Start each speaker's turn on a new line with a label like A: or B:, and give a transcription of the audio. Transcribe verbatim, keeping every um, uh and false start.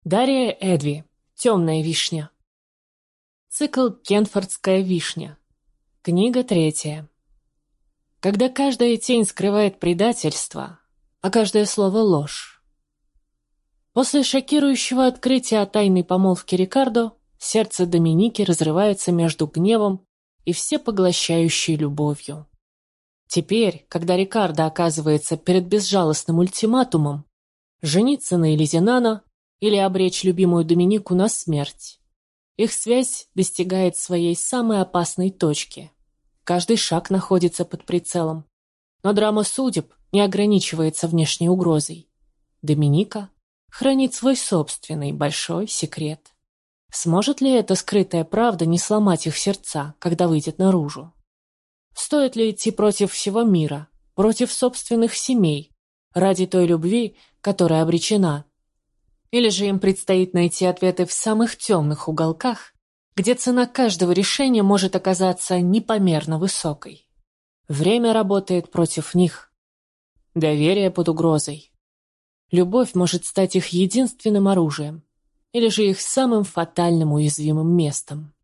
A: Дарья Эдви. Темная вишня. Цикл «Кенфордская вишня». Книга третья. Когда каждая тень скрывает предательство, а каждое слово — ложь. После шокирующего открытия о тайной помолвке Рикардо сердце Доминики разрывается между гневом и всепоглощающей любовью. Теперь, когда Рикардо оказывается перед безжалостным ультиматумом жениться на Элизинано или обречь любимую Доминику на смерть, их связь достигает своей самой опасной точки. Каждый шаг находится под прицелом. Но драма судеб не ограничивается внешней угрозой. Доминика хранит свой собственный большой секрет. Сможет ли эта скрытая правда не сломать их сердца, когда выйдет наружу? Стоит ли идти против всего мира, против собственных семей, ради той любви, которая обречена? Или же им предстоит найти ответы в самых темных уголках, где цена каждого решения может оказаться непомерно высокой? Время работает против них. Доверие под угрозой. Любовь может стать их единственным оружием, или же их самым фатальным уязвимым местом.